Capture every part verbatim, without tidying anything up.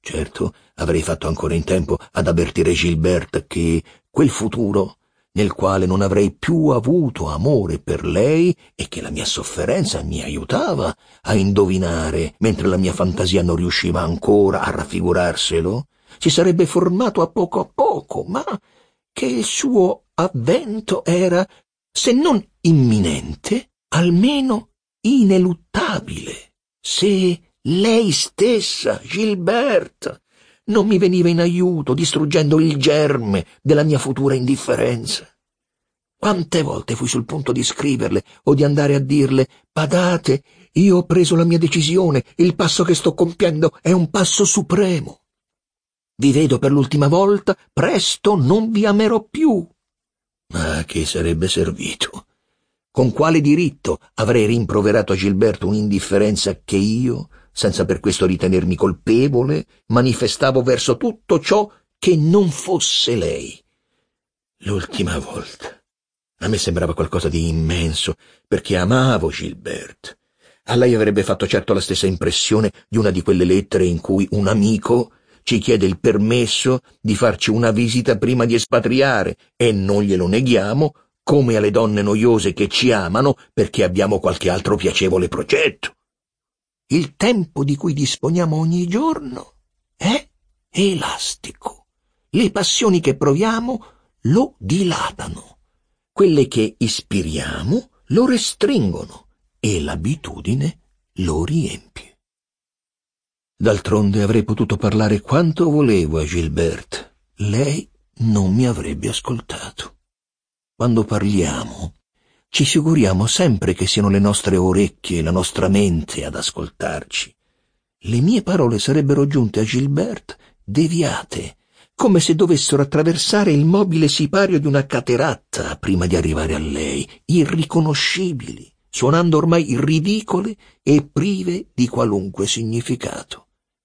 Certo, avrei fatto ancora in tempo ad avvertire Gilberte che quel futuro, nel quale non avrei più avuto amore per lei e che la mia sofferenza mi aiutava a indovinare, mentre la mia fantasia non riusciva ancora a raffigurarselo, si sarebbe formato a poco a poco, ma che il suo avvento era, se non imminente, almeno ineluttabile, se lei stessa, Gilberte, non mi veniva in aiuto, distruggendo il germe della mia futura indifferenza. Quante volte fui sul punto di scriverle o di andare a dirle: «Badate, io ho preso la mia decisione, il passo che sto compiendo è un passo supremo. Vi vedo per l'ultima volta, presto non vi amerò più». Ma che sarebbe servito? Con quale diritto avrei rimproverato a Gilberto un'indifferenza che io, senza per questo ritenermi colpevole, manifestavo verso tutto ciò che non fosse lei? L'ultima volta. A me sembrava qualcosa di immenso, perché amavo Gilberte. A lei avrebbe fatto certo la stessa impressione di una di quelle lettere in cui un amico ci chiede il permesso di farci una visita prima di espatriare e non glielo neghiamo, come alle donne noiose che ci amano perché abbiamo qualche altro piacevole progetto. Il tempo di cui disponiamo ogni giorno è elastico. Le passioni che proviamo lo dilatano. Quelle che ispiriamo lo restringono e l'abitudine lo riempie. D'altronde avrei potuto parlare quanto volevo a Gilberte. Lei non mi avrebbe ascoltato. Quando parliamo, ci figuriamo sempre che siano le nostre orecchie e la nostra mente ad ascoltarci. Le mie parole sarebbero giunte a Gilberte deviate, come se dovessero attraversare il mobile sipario di una cateratta prima di arrivare a lei, irriconoscibili, suonando ormai ridicole e prive di qualunque significato.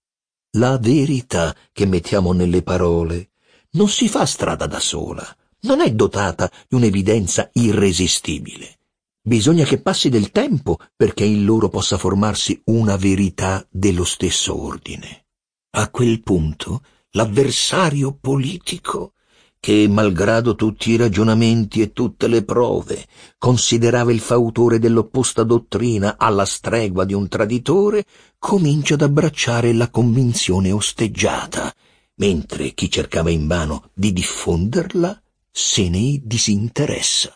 La verità che mettiamo nelle parole non si fa strada da sola, non è dotata di un'evidenza irresistibile. Bisogna che passi del tempo perché in loro possa formarsi una verità dello stesso ordine. A quel punto, l'avversario politico, che, malgrado tutti i ragionamenti e tutte le prove, considerava il fautore dell'opposta dottrina alla stregua di un traditore, comincia ad abbracciare la convinzione osteggiata, mentre chi cercava invano di diffonderla se ne disinteressa.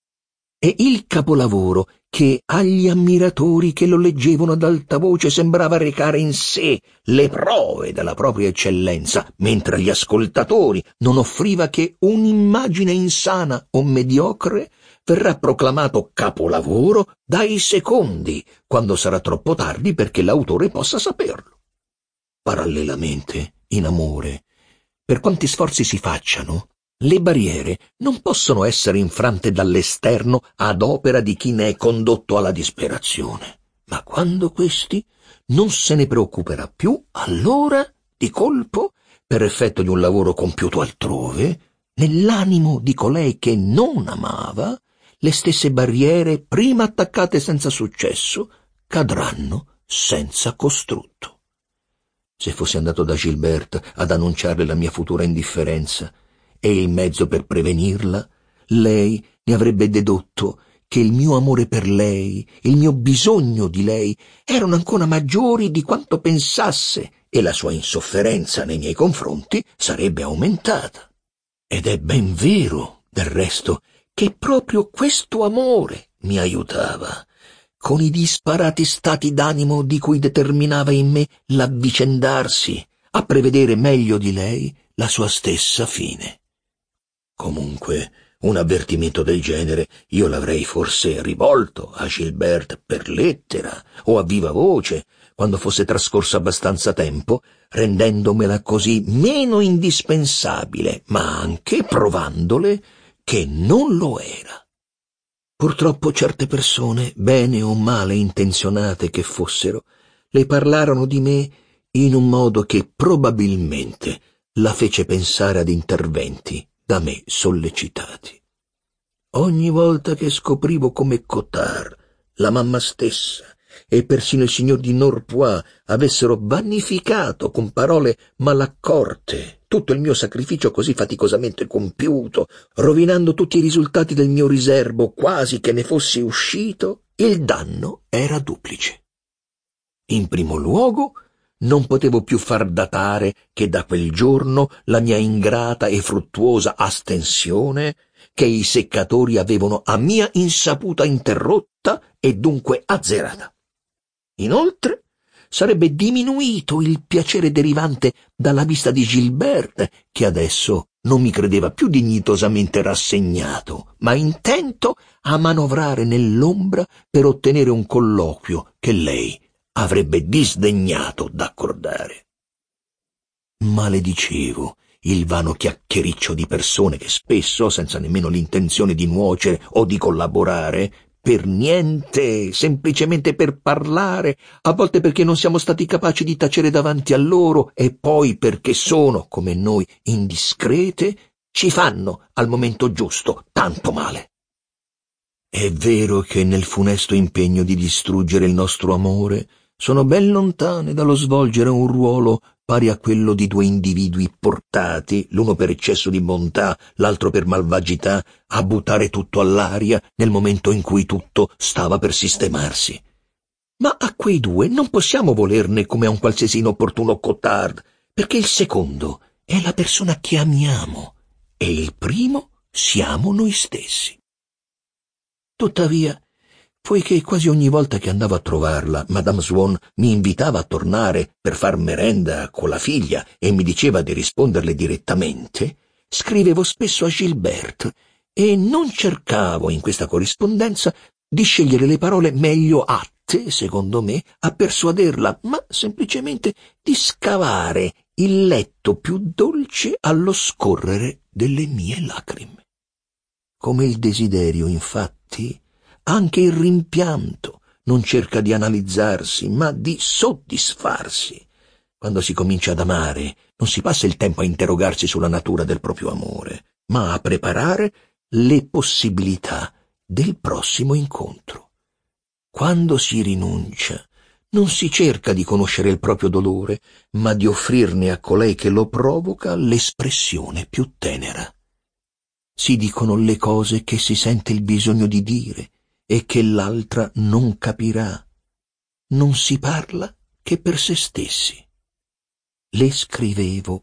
E il capolavoro che agli ammiratori che lo leggevano ad alta voce sembrava recare in sé le prove della propria eccellenza, mentre agli ascoltatori non offriva che un'immagine insana o mediocre, verrà proclamato capolavoro dai secondi, quando sarà troppo tardi perché l'autore possa saperlo. Parallelamente, in amore, per quanti sforzi si facciano, le barriere non possono essere infrante dall'esterno ad opera di chi ne è condotto alla disperazione, ma quando questi non se ne preoccuperà più, allora, di colpo, per effetto di un lavoro compiuto altrove, nell'animo di colei che non amava, le stesse barriere, prima attaccate senza successo, cadranno senza costrutto. Se fossi andato da Gilberte ad annunciarle la mia futura indifferenza e il mezzo per prevenirla, lei ne avrebbe dedotto che il mio amore per lei, il mio bisogno di lei, erano ancora maggiori di quanto pensasse e la sua insofferenza nei miei confronti sarebbe aumentata. Ed è ben vero, del resto, che proprio questo amore mi aiutava, con i disparati stati d'animo di cui determinava in me l'avvicendarsi, a prevedere meglio di lei la sua stessa fine. Comunque, un avvertimento del genere io l'avrei forse rivolto a Gilberte per lettera o a viva voce, quando fosse trascorso abbastanza tempo, rendendomela così meno indispensabile, ma anche provandole che non lo era. Purtroppo certe persone, bene o male intenzionate che fossero, le parlarono di me in un modo che probabilmente la fece pensare ad interventi da me sollecitati. Ogni volta che scoprivo come Cottard, la mamma stessa, e persino il signor di Norpois avessero vanificato con parole malaccorte tutto il mio sacrificio così faticosamente compiuto, rovinando tutti i risultati del mio riserbo quasi che ne fossi uscito, il danno era duplice. In primo luogo, non potevo più far datare che da quel giorno la mia ingrata e fruttuosa astensione, che i seccatori avevano a mia insaputa interrotta e dunque azzerata. Inoltre, sarebbe diminuito il piacere derivante dalla vista di Gilberte, che adesso non mi credeva più dignitosamente rassegnato, ma intento a manovrare nell'ombra per ottenere un colloquio che lei avrebbe disdegnato d'accordare. Maledicevo il vano chiacchiericcio di persone che spesso, senza nemmeno l'intenzione di nuocere o di collaborare, per niente, semplicemente per parlare, a volte perché non siamo stati capaci di tacere davanti a loro e poi perché sono, come noi, indiscrete, ci fanno, al momento giusto, tanto male. È vero che nel funesto impegno di distruggere il nostro amore sono ben lontane dallo svolgere un ruolo pari a quello di due individui portati, l'uno per eccesso di bontà, l'altro per malvagità, a buttare tutto all'aria nel momento in cui tutto stava per sistemarsi. Ma a quei due non possiamo volerne come a un qualsiasi inopportuno cotard, perché il secondo è la persona che amiamo e il primo siamo noi stessi. Tuttavia, poiché quasi ogni volta che andavo a trovarla, Madame Swann mi invitava a tornare per far merenda con la figlia e mi diceva di risponderle direttamente, scrivevo spesso a Gilberte e non cercavo in questa corrispondenza di scegliere le parole meglio atte, secondo me, a persuaderla, ma semplicemente di scavare il letto più dolce allo scorrere delle mie lacrime. Come il desiderio, infatti, anche il rimpianto non cerca di analizzarsi, ma di soddisfarsi. Quando si comincia ad amare, non si passa il tempo a interrogarsi sulla natura del proprio amore, ma a preparare le possibilità del prossimo incontro. Quando si rinuncia, non si cerca di conoscere il proprio dolore, ma di offrirne a colei che lo provoca l'espressione più tenera. Si dicono le cose che si sente il bisogno di dire e che l'altra non capirà. Non si parla che per se stessi. Le scrivevo.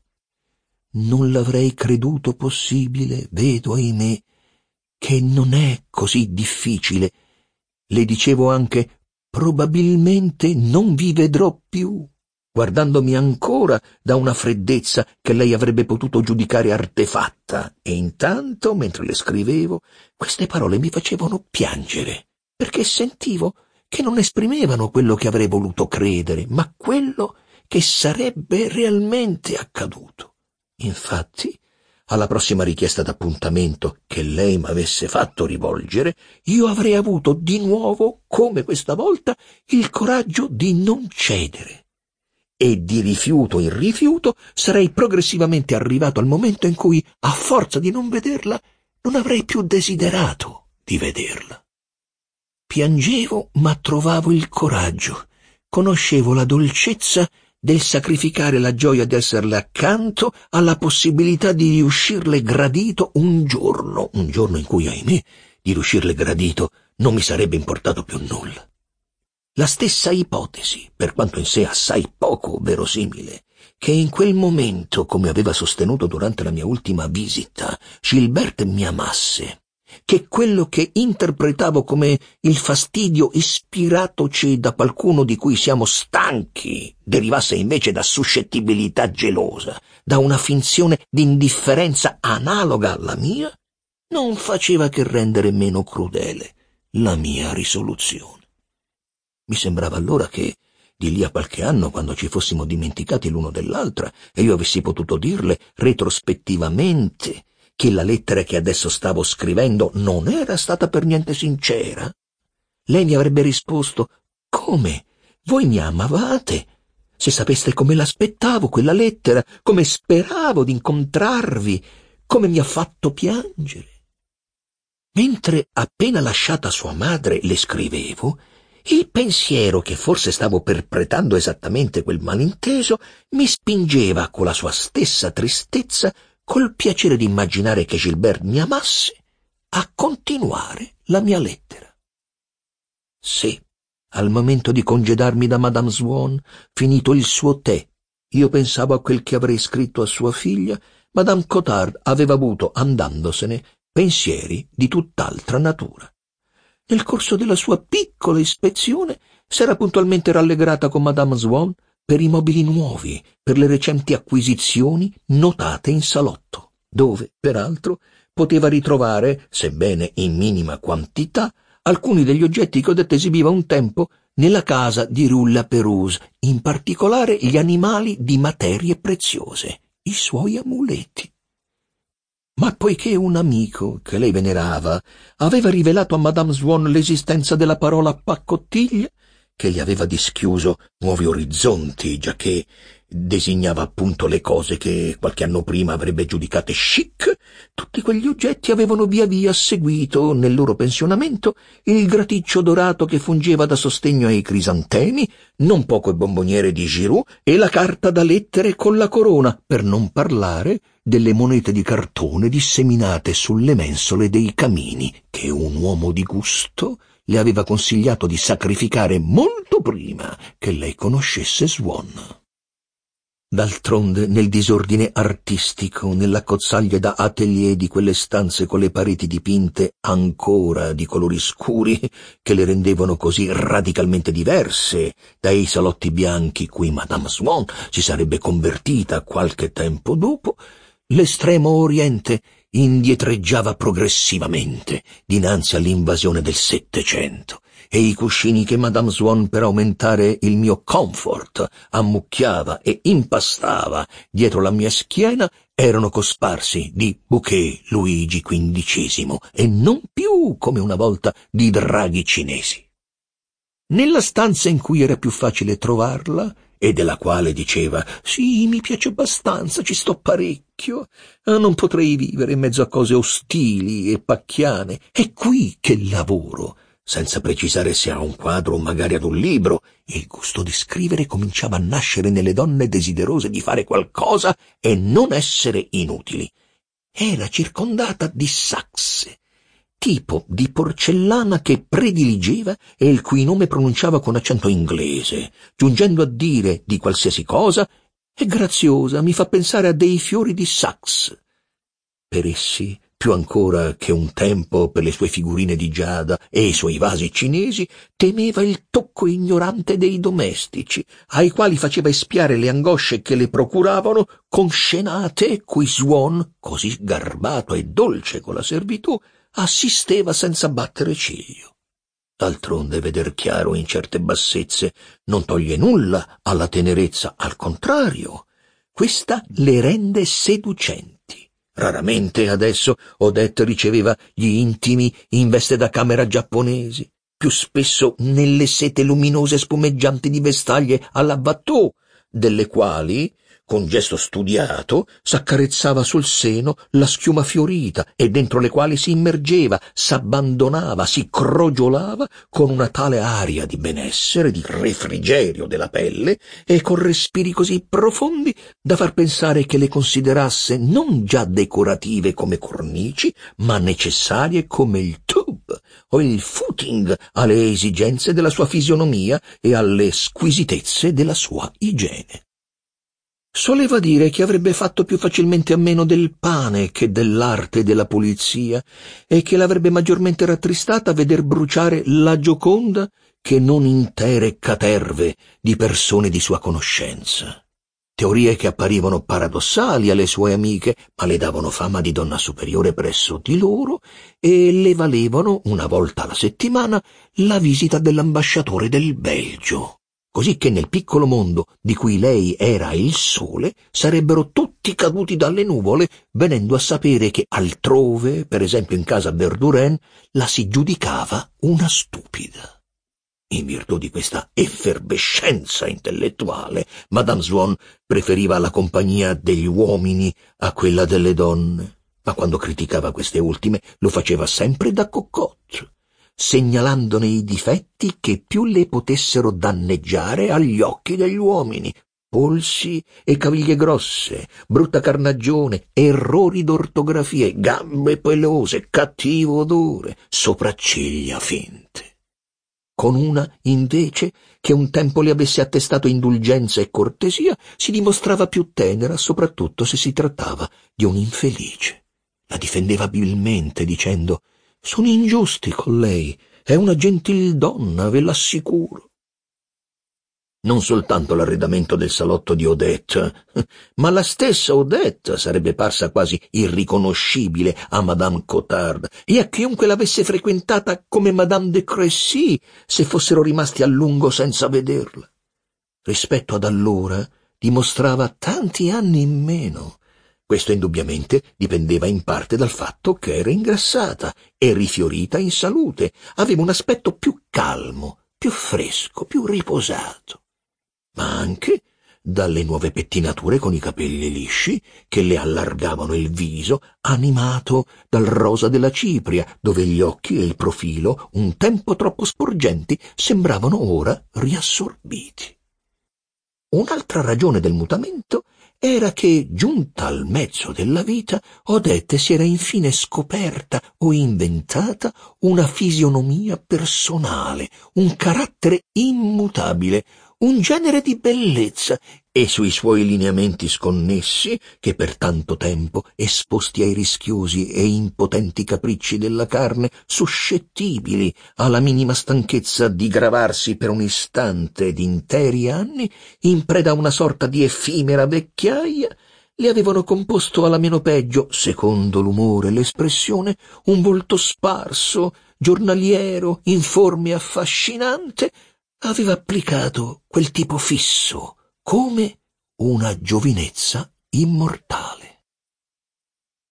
Non l'avrei creduto possibile, vedo, ahimè, che non è così difficile. Le dicevo anche, probabilmente non vi vedrò più, guardandomi ancora da una freddezza che lei avrebbe potuto giudicare artefatta, e intanto, mentre le scrivevo, queste parole mi facevano piangere, perché sentivo che non esprimevano quello che avrei voluto credere, ma quello che sarebbe realmente accaduto. Infatti, alla prossima richiesta d'appuntamento che lei m'avesse fatto rivolgere, io avrei avuto di nuovo, come questa volta, il coraggio di non cedere. E di rifiuto in rifiuto sarei progressivamente arrivato al momento in cui, a forza di non vederla, non avrei più desiderato di vederla. Piangevo, ma trovavo il coraggio, conoscevo la dolcezza del sacrificare la gioia d'esserle accanto alla possibilità di riuscirle gradito un giorno, un giorno in cui, ahimè, di riuscirle gradito non mi sarebbe importato più nulla. La stessa ipotesi, per quanto in sé assai poco verosimile, che in quel momento, come aveva sostenuto durante la mia ultima visita, Gilberte mi amasse, che quello che interpretavo come il fastidio ispiratoci da qualcuno di cui siamo stanchi derivasse invece da suscettibilità gelosa, da una finzione di indifferenza analoga alla mia, non faceva che rendere meno crudele la mia risoluzione. Mi sembrava allora che, di lì a qualche anno, quando ci fossimo dimenticati l'uno dell'altra, e io avessi potuto dirle retrospettivamente che la lettera che adesso stavo scrivendo non era stata per niente sincera, lei mi avrebbe risposto: «Come? Voi mi amavate? Se sapeste come l'aspettavo quella lettera, come speravo di incontrarvi, come mi ha fatto piangere». Mentre, appena lasciata sua madre, le scrivevo, Il pensiero che forse stavo perpetrando esattamente quel malinteso mi spingeva con la sua stessa tristezza, col piacere di immaginare che Gilbert mi amasse, a continuare la mia lettera. Se, al momento di congedarmi da Madame Swann, finito il suo tè, io pensavo a quel che avrei scritto a sua figlia, Madame Cottard aveva avuto, andandosene, pensieri di tutt'altra natura. Nel corso della sua piccola ispezione s'era puntualmente rallegrata con Madame Swann per i mobili nuovi, per le recenti acquisizioni notate in salotto, dove, peraltro, poteva ritrovare, sebbene in minima quantità, alcuni degli oggetti che Odette esibiva un tempo nella casa di Rue La Pérouse, in particolare gli animali di materie preziose, i suoi amuleti. Ma poiché un amico che lei venerava aveva rivelato a Madame Swann l'esistenza della parola paccottiglia, che gli aveva dischiuso nuovi orizzonti, giacché designava appunto le cose che qualche anno prima avrebbe giudicate chic, tutti quegli oggetti avevano via via seguito, nel loro pensionamento, il graticcio dorato che fungeva da sostegno ai crisantemi, non poco il bomboniere di Giroux e la carta da lettere con la corona, per non parlare delle monete di cartone disseminate sulle mensole dei camini, che un uomo di gusto le aveva consigliato di sacrificare molto prima che lei conoscesse Swann. D'altronde, nel disordine artistico, nell'accozzaglia da atelier di quelle stanze con le pareti dipinte ancora di colori scuri, che le rendevano così radicalmente diverse dai salotti bianchi cui Madame Swann si sarebbe convertita qualche tempo dopo, l'estremo oriente indietreggiava progressivamente dinanzi all'invasione del Settecento, e i cuscini che Madame Swann, per aumentare il mio comfort, ammucchiava e impastava dietro la mia schiena erano cosparsi di bouquet Luigi quindicesimo e non più, come una volta, di draghi cinesi. Nella stanza in cui era più facile trovarla, e della quale diceva «Sì, mi piace abbastanza, ci sto parecchio, non potrei vivere in mezzo a cose ostili e pacchiane, è qui che lavoro», senza precisare se a un quadro o magari ad un libro, il gusto di scrivere cominciava a nascere nelle donne desiderose di fare qualcosa e non essere inutili. Era circondata di saxe, tipo di porcellana che prediligeva e il cui nome pronunciava con accento inglese, giungendo a dire di qualsiasi cosa «è graziosa, mi fa pensare a dei fiori di Saxe». Per essi, più ancora che un tempo per le sue figurine di giada e i suoi vasi cinesi, temeva il tocco ignorante dei domestici, ai quali faceva espiare le angosce che le procuravano con scenate cui Swann, così garbato e dolce con la servitù, assisteva senza battere ciglio. D'altronde veder chiaro in certe bassezze non toglie nulla alla tenerezza, al contrario, questa le rende seducenti. Raramente adesso Odette riceveva gli intimi in veste da camera giapponesi, più spesso nelle sete luminose spumeggianti di vestaglie alla Watteau, delle quali, con gesto studiato, s'accarezzava sul seno la schiuma fiorita e dentro le quali si immergeva, s'abbandonava, si crogiolava con una tale aria di benessere, di refrigerio della pelle e con respiri così profondi da far pensare che le considerasse non già decorative come cornici, ma necessarie come il tube o il footing alle esigenze della sua fisionomia e alle squisitezze della sua igiene. Soleva dire che avrebbe fatto più facilmente a meno del pane che dell'arte e della pulizia e che l'avrebbe maggiormente rattristata veder bruciare la Gioconda che non intere caterve di persone di sua conoscenza. Teorie che apparivano paradossali alle sue amiche, ma le davano fama di donna superiore presso di loro e le valevano, una volta alla settimana, la visita dell'ambasciatore del Belgio. Così che nel piccolo mondo di cui lei era il sole sarebbero tutti caduti dalle nuvole venendo a sapere che altrove, per esempio in casa Verdurin, la si giudicava una stupida. In virtù di questa effervescenza intellettuale, Madame Swann preferiva la compagnia degli uomini a quella delle donne, ma quando criticava queste ultime lo faceva sempre da cocotte. segnalandone i difetti che più le potessero danneggiare agli occhi degli uomini: polsi e caviglie grosse, brutta carnagione, errori d'ortografia, gambe pelose, cattivo odore, sopracciglia finte. Con una, invece, che un tempo le avesse attestato indulgenza e cortesia, si dimostrava più tenera, soprattutto se si trattava di un infelice. La difendeva abilmente, dicendo: «Sono ingiusti con lei, è una gentildonna, ve l'assicuro». Non soltanto l'arredamento del salotto di Odette, ma la stessa Odette sarebbe parsa quasi irriconoscibile a Madame Cottard e a chiunque l'avesse frequentata come Madame de Crécy, se fossero rimasti a lungo senza vederla. Rispetto ad allora dimostrava tanti anni in meno. Questo indubbiamente dipendeva in parte dal fatto che era ingrassata e rifiorita in salute, aveva un aspetto più calmo, più fresco, più riposato, ma anche dalle nuove pettinature con i capelli lisci che le allargavano il viso, animato dal rosa della cipria, dove gli occhi e il profilo, un tempo troppo sporgenti, sembravano ora riassorbiti. Un'altra ragione del mutamento era che, giunta al mezzo della vita, Odette si era infine scoperta o inventata una fisionomia personale, un carattere immutabile, un genere di bellezza, e sui suoi lineamenti sconnessi, che per tanto tempo, esposti ai rischiosi e impotenti capricci della carne, suscettibili alla minima stanchezza di gravarsi per un istante d'interi anni, in preda a una sorta di effimera vecchiaia, le avevano composto alla meno peggio, secondo l'umore e l'espressione, un volto sparso, giornaliero, informe e affascinante. Aveva applicato quel tipo fisso, come una giovinezza immortale.